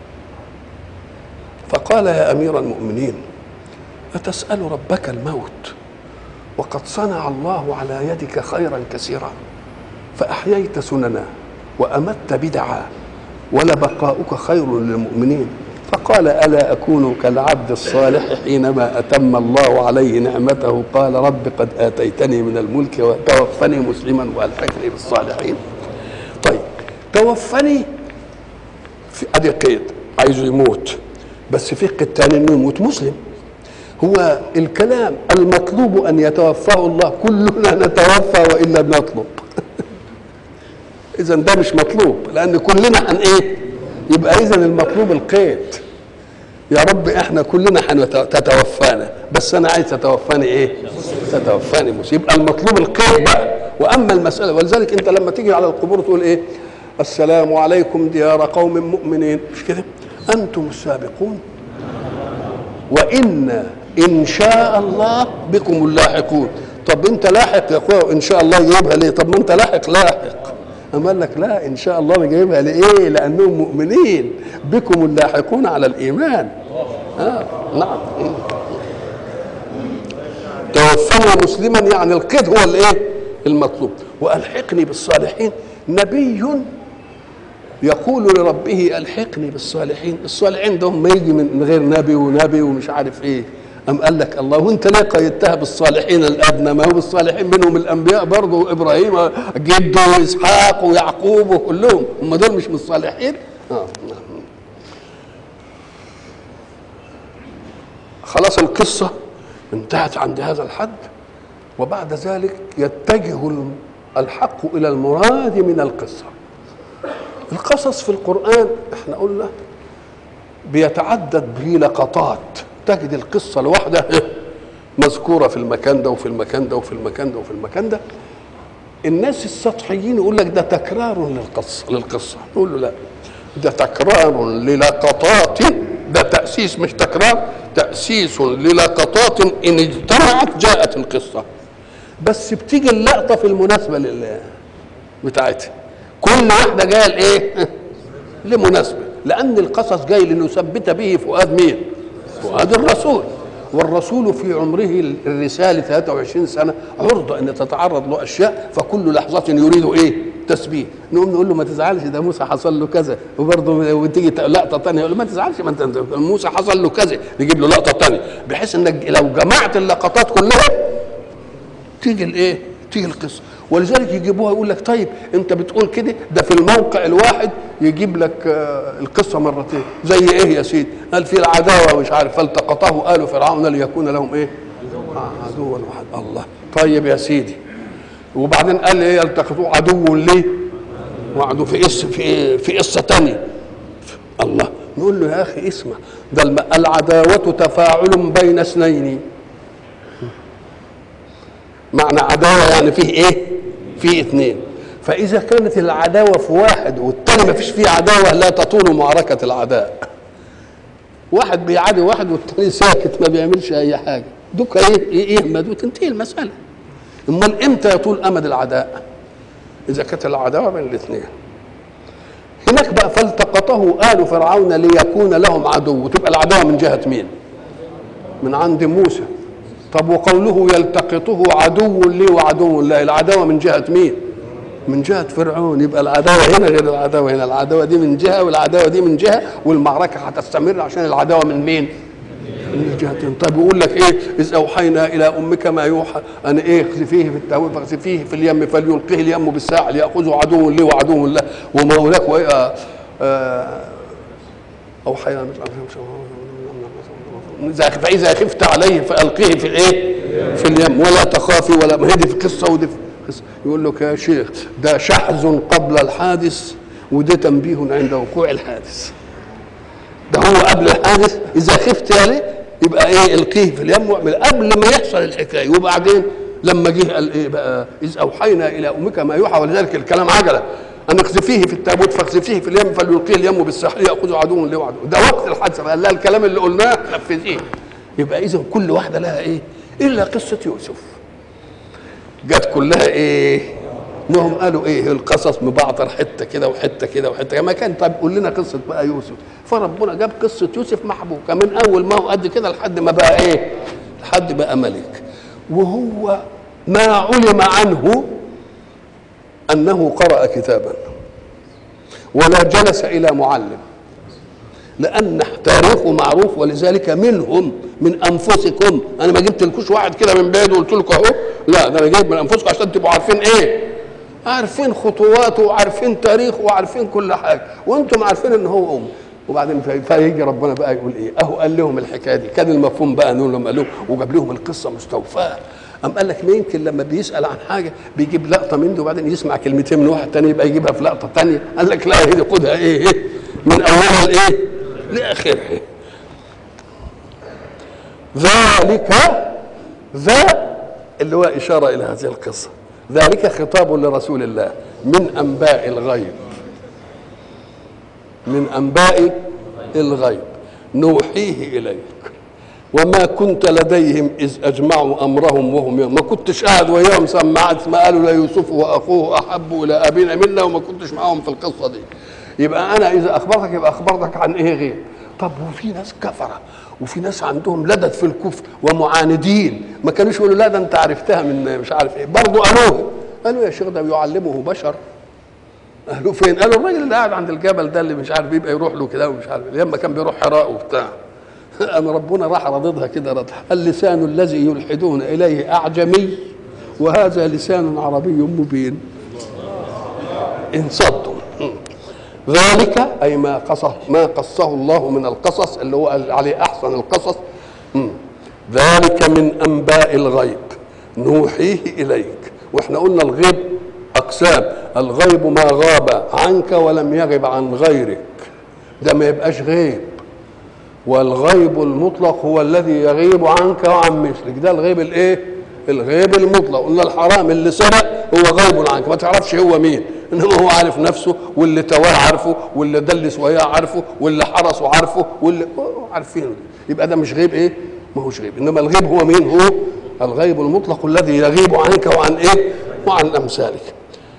فقال يا أمير المؤمنين أتسأل ربك الموت وقد صنع الله على يدك خيرا كثيرا، فأحييت سننا وأمت بدعا ولبقاؤك خير للمؤمنين. فقال ألا أكون كالعبد الصالح حينما أتم الله عليه نعمته قال رب قد آتيتني من الملك وتوفني مسلما وألحقني بالصالحين. طيب توفني في ادي قيد، عايزه يموت، بس في قيد تاني انه يموت مسلم. هو الكلام المطلوب ان يتوفاه الله، كلنا نتوفى والا بنطلب. اذا ده مش مطلوب لان كلنا هن ايه؟ يبقى اذا المطلوب القيد، يا رب احنا كلنا هتتوفانا بس انا عايز تتوفاني ايه؟ تتوفاني مسلم. يبقى المطلوب القيد بقى. واما المساله، ولذلك انت لما تيجي على القبور تقول ايه؟ السلام عليكم ديار قوم مؤمنين، مش كده؟ انتم السابقون وان ان شاء الله بكم اللاحقون. طب انت لاحق يا اخويا وان شاء الله جايبها ليه؟ طب ما انت لاحق لاحق. اما قال لك لا ان شاء الله جايبها لايه؟ لانهم مؤمنين بكم اللاحقون على الايمان. اه نعم. توفني مسلما يعني القيد هو الايه؟ المطلوب. والحقني بالصالحين، نبي يقول لربه الحقني بالصالحين. الصالحين ده ما يجي من غير نبي ونبي ومش عارف ايه. أم قال لك الله وانت ليه قيدتها بالصالحين الادنى؟ ما هو بالصالحين منهم الانبياء برضه، ابراهيم جده واسحاق ويعقوب وكلهم، هم دول مش من الصالحين؟ اه خلاص القصه انتهت عند هذا الحد. وبعد ذلك يتجه الحق الى المراد من القصه. القصص في القران احنا قلنا بيتعدد به لقطات، تجد القصة الواحدة مذكورة في المكان ده وفي المكان ده وفي المكان ده وفي المكان ده. الناس السطحيين يقول لك ده تكرار للقصة للقصة نقول له لا، ده تكرار للقطات، ده تأسيس مش تكرار، تأسيس للقطات إن اجتمعت جاءت القصة، بس بتيجي اللقطة في المناسبة لله بتاعتها، كل واحدة جاية لإيه؟ لمناسبة، لأن القصص جاي لنثبت به فؤاد مين؟ فؤاد الرسول، والرسول في عمره الرسالة ثلاثة وعشرين سنة عرضة أن تتعرض له أشياء، فكل لحظة يريد إيه؟ تثبيت. نقوم نقول له ما تزعلش، ده موسى حصل له كذا، وبرضه وتيجي لقطة ثانية يقول له ما تزعلش، ما انت موسى حصل له كذا، نجيب له لقطة ثانية، بحيث انك لو جمعت اللقطات كلها تيجي الايه؟ تيجي القصة. ولذلك يجيبوها يقول لك طيب انت بتقول كده، ده في الموقع الواحد يجيب لك القصة مرتين، زي ايه يا سيدي؟ قال في العداوة مش عارف فالتقطه آل فرعون ليكون لهم ايه؟ عدوا واحد. الله، طيب يا سيدي، وبعدين قال ايه؟ التقطوه عدو ليه؟ وعدو في قصه في في قصه ثانيه. الله، نقول له يا اخي اسمع، ده العداوه تفاعل بين اثنين، معنى عداوه يعني فيه ايه؟ فيه اثنين، فاذا كانت العداوه في واحد والثاني ما فيش فيه عداوه لا تطول معركه العداء، واحد بيعادي واحد والثاني ساكت ما بيعملش اي حاجه، دوك ايه يهمد وتنتهي المساله. امال امتى يطول امد العداء؟ اذا كانت العداوه بين الاثنين. هناك بقى فالتقطه آل فرعون ليكون لهم عدو، تبقى العداوه من جهه مين؟ من عند موسى. طب وقوله يلتقطه عدو لي وعدو الله، العداوه من جهه مين؟ من جهه فرعون. يبقى العداوه هنا غير العداوه هنا، العداوه دي من جهه والعداوه دي من جهه، والمعركه هتستمر عشان العداوه من مين؟ من الجهتين. طيب يقول لك ايه؟ اذ اوحينا الى امك ما يوحى ان ايه؟ اقذفيه في التهويل فاقذفيه في اليم فليلقيه اليم بالساحل ياخذه عدو لي وعدو له، وما هناك وايه؟ اوحينا فاذا خفت عليه فالقيه في الايه؟ في اليم ولا تخافي ولا، ما هي دي في قصه ودي في قصه. يقول لك يا شيخ ده شحذ قبل الحادث وده تنبيه عند وقوع الحادث. ده هو قبل الحادث، اذا خفت عليه يبقى ايه؟ القيه في اليم واعمل قبل ما يحصل الحكايه، وبعدين لما جه قال ايه بقى؟ اذ اوحينا الى امك ما يوحى، ولذلك الكلام عجله، ان اقذفيه في التابوت فاقذفيه في اليم فليلقيه اليم بالساحل ياخذه عدو لي وعدو. ده وقت الحادثه قال لها الكلام اللي قلناه نفذيه. يبقى اذا كل واحده لها ايه؟ الا قصه يوسف جت كلها ايه؟ انهم قالوا ايه؟ القصص مبعتر حته كده وحته كده وحته كده، ما كان طيب قول لنا قصه بقى يوسف. فربنا جاب قصه يوسف محبوكه من اول ما هو قد كده لحد ما بقى ايه؟ لحد بقى ملك. وهو ما علم عنه انه قرأ كتابا ولا جلس الى معلم، لان تاريخه معروف، ولذلك منهم من انفسكم. انا ما جبت لكوش واحد كده من بعيد وقلت لكم اهو، لا ده انا جايب من انفسكم عشان تبقوا عارفين ايه؟ عارفين خطواته وعارفين تاريخه وعارفين كل حاجه، وانتم عارفين ان هو ام. وبعدين فيجي ربنا بقى يقول ايه؟ اهو قال لهم الحكايه دي، كان المفهوم بقى نقول لهم قال لهم وجاب لهم القصه مستوفاه. أم قال لك ما يمكن لما بيسال عن حاجه بيجيب لقطه منه وبعدين يسمع كلمتين من واحد تاني يبقى يجيبها في لقطه تانيه. قال لك لا، هي خدها ايه؟ ايه؟ من اولها لايه؟ لاخرها. ذلك ذا اللي هو اشاره الى هذه القصه، ذلك خطاب لرسول الله من انباء الغيب، من انباء الغيب نوحيه اليك وما كنت لديهم اذ اجمعوا امرهم وهم يوم. ما كنتش قاعد وياهم سمعت ما قالوا ليوسف واخوه احب الى ابينا منا، وما كنتش معاهم في القصه دي. يبقى انا اذا اخبرتك يبقى اخبرتك عن ايه غير. طب وفي ناس كفره وفي ناس عندهم لدد في الكفر ومعاندين، ما كانوش يقولوا لا ده انت عرفتها من مش عارف ايه، برضه قالوه. قالوا يا شيخ ده بيعلمه بشر. قالوا فين؟ قالوا الراجل اللي قاعد عند الجبل ده اللي مش عارف بيبقى يروح له كده ومش عارف، لما كان بيروح حراء وبتاع. أما ربنا راح رددها كده رد، اللسان الذي يلحدون اليه اعجمي وهذا لسان عربي مبين ان صدوا. ذلك اي ما قصه ما قصه الله من القصص اللي هو عليه احسن القصص. ذلك من انباء الغيب نوحيه اليك. واحنا قلنا الغيب اقسام، الغيب ما غاب عنك ولم يغب عن غيرك، ده ما يبقاش غيب. والغيب المطلق هو الذي يغيب عنك وعن مثلك، ده الغيب الايه؟ الغيب المطلق. قلنا الحرام اللي سرق هو غيب عنك، ما تعرفش هو مين، انما هو عارف نفسه، واللي تواه عارفه، واللي دلس وياه عارفه، واللي حرسه عارفه، واللي عارفينه. يبقى ده مش غيب ايه؟ ما هوش غيب. انما الغيب هو مين؟ هو الغيب المطلق الذي يغيب عنك وعن ايه؟ وعن امثالك.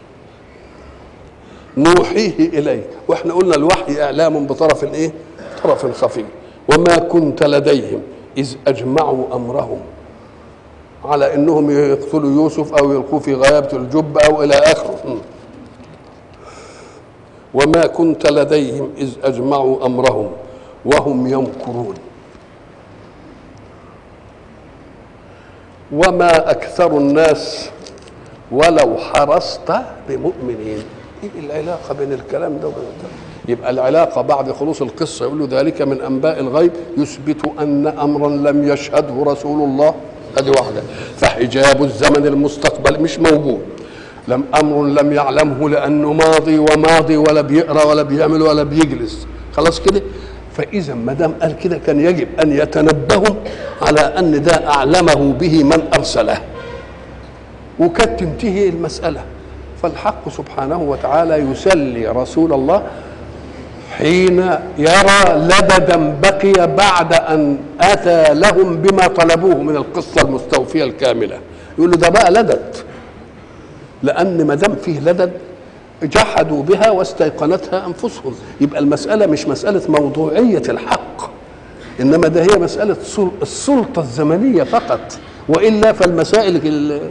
نوحيه اليك، واحنا قلنا الوحي اعلام بطرف ايه؟ طرف خفي. وما كنت لديهم اذ اجمعوا امرهم على انهم يقتلوا يوسف او يلقوه في غيابه الجب او الى اخره. وما كنت لديهم اذ اجمعوا امرهم وهم يمكرون. وما اكثر الناس ولو حرصت بمؤمنين. ايه العلاقه بين الكلام ده وبين ده؟ يبقى العلاقه بعد خلوص القصه يقول له ذلك من انباء الغيب يثبت ان امرا لم يشهده رسول الله، هذه واحده. فحجاب الزمن المستقبل مش موجود. لم امر لم يعلمه لانه ماضي وماضي ولا بيقرا ولا بيعمل ولا بيجلس، خلاص كده. فاذا ما دام قال كده كان يجب ان يتنبهوا على ان ده اعلمه به من ارسله، وكانت تنتهي المساله. فالحق سبحانه وتعالى يسلي رسول الله حين يرى لددا بقي بعد ان اتى لهم بما طلبوه من القصه المستوفيه الكامله. يقول له ده بقى لدد، لان ما دام فيه لدد جحدوا بها واستيقنتها انفسهم. يبقى المساله مش مساله موضوعيه الحق، انما ده هي مساله السلطه الزمنيه فقط، والا فالمسائل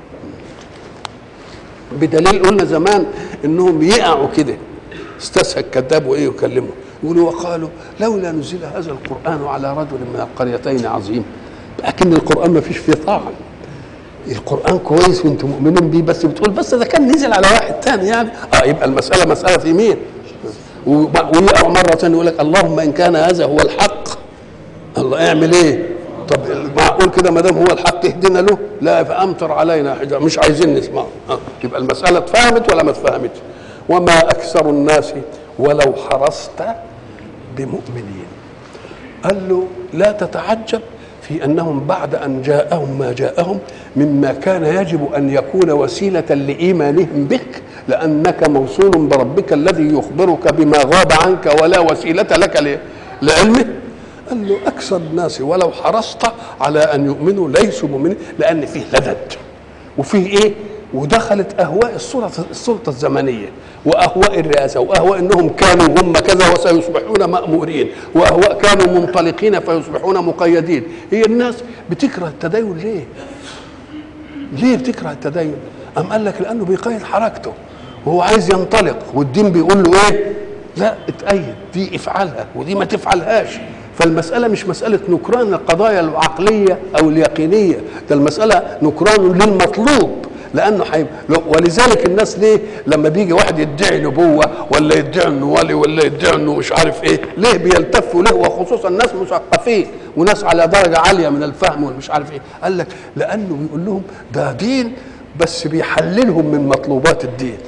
بدليل قلنا زمان انهم يقعوا كده. استسهى الكذاب وايه يكلمه يقولوا وقالوا لولا نزل هذا القران على رجل من القريتين عظيم. لكن القران ما فيش فيه طاعه، القران كويس وانتم مؤمنين بيه، بس بتقول بس ده كان نزل على واحد تاني يعني. اه يبقى المساله مساله في مين؟ ويقعوا مره ثانيه يقول لك اللهم ان كان هذا هو الحق الله اعمل ايه؟ طب معقول كده ما دام هو الحق اهدنا له؟ لا فامطر علينا حجاره، مش عايزين نسمعه. اه يبقى المساله اتفهمت ولا ما اتفهمتش؟ وما اكثر الناس ولو حرصت بمؤمنين. قال له لا تتعجب في انهم بعد ان جاءهم ما جاءهم مما كان يجب ان يكون وسيله لايمانهم بك، لانك موصول بربك الذي يخبرك بما غاب عنك ولا وسيله لك لعلمه. قال له اكثر الناس ولو حرصت على ان يؤمنوا ليسوا مؤمنين، لان فيه لدد وفيه ايه؟ ودخلت اهواء السلطه السلطه الزمنيه، واهواء الرئاسه، واهواء انهم كانوا هم كذا وسيصبحون مامورين، واهواء كانوا منطلقين فيصبحون مقيدين. هي الناس بتكره التدين ليه؟ ليه بتكره التدين؟ أم قال لك لانه بيقيد حركته وهو عايز ينطلق، والدين بيقول له ايه؟ لا اتقيد، دي افعلها ودي ما تفعلهاش. فالمسألة مش مسألة نكران القضايا العقلية أو اليقينية، ده المسألة نكران للمطلوب، لأنه حيب. ولذلك الناس ليه لما بيجي واحد يدعي نبوة ولا يدعي إنه ولي ولا يدعي إنه مش عارف إيه، ليه بيلتفوا له؟ وخصوصا ناس مثقفين وناس على درجة عالية من الفهم والمش عارف إيه. قال لك لأنه بيقول لهم ده دين بس بيحللهم من مطلوبات الدين.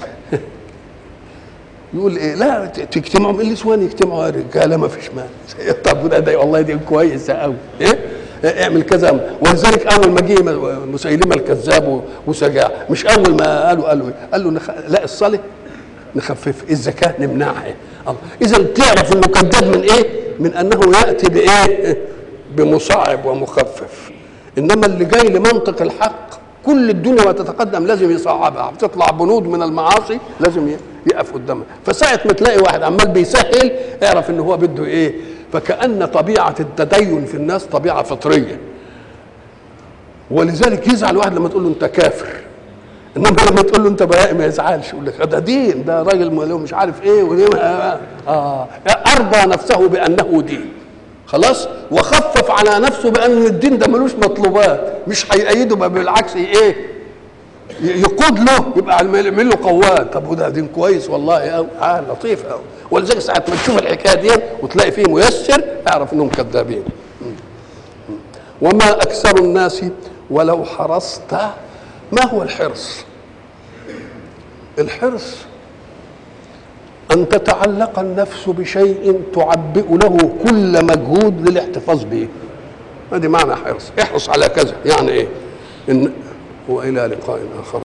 يقول ايه؟ لا تجتمعوا من النسوان يجتمعوا رجاله ما فيش مانع. طب ده والله دي كويسه قوي. ايه؟ اعمل كذا. ولذلك اول ما جه مسيلمه الكذاب وسجاع، مش اول ما قالوا قالوا ايه؟ قال له نخ... لا الصلاه نخفف، الزكاه نمنعها. اذا تعرف انه كذاب من ايه؟ من انه ياتي بايه؟ بمصعب ومخفف. انما اللي جاي لمنطق الحق كل الدنيا وتتقدم لازم يصعبها، بتطلع بنود من المعاصي لازم يقف قدامها. فساعة ما تلاقي واحد عمال بيسهل اعرف ان هو بده ايه. فكأن طبيعة التدين في الناس طبيعة فطرية، ولذلك يزعل واحد لما تقول له انت كافر، انما لما تقول له انت بهائي ما يزعلش، يقول لك ده دين، ده راجل مش عارف ايه وليه اه ارضى نفسه بانه دين خلاص، وخفف على نفسه بان الدين ده ملوش مطلوبات، مش هيأيده بقى بالعكس ايه؟ يقود له، يبقى يعمل له قواد. طب وده دين كويس والله قوي، اه لطيف قوي. ولذلك ساعه ما تشوف الحكايه دي وتلاقي فيه ميسر اعرف انهم كذابين. وما اكثر الناس ولو حرصت. ما هو الحرص؟ الحرص أن تتعلق النفس بشيء تعبئ له كل مجهود للاحتفاظ به. هذه معنى حرص، احرص على كذا، يعني ايه؟ إن وإلى لقاء آخر.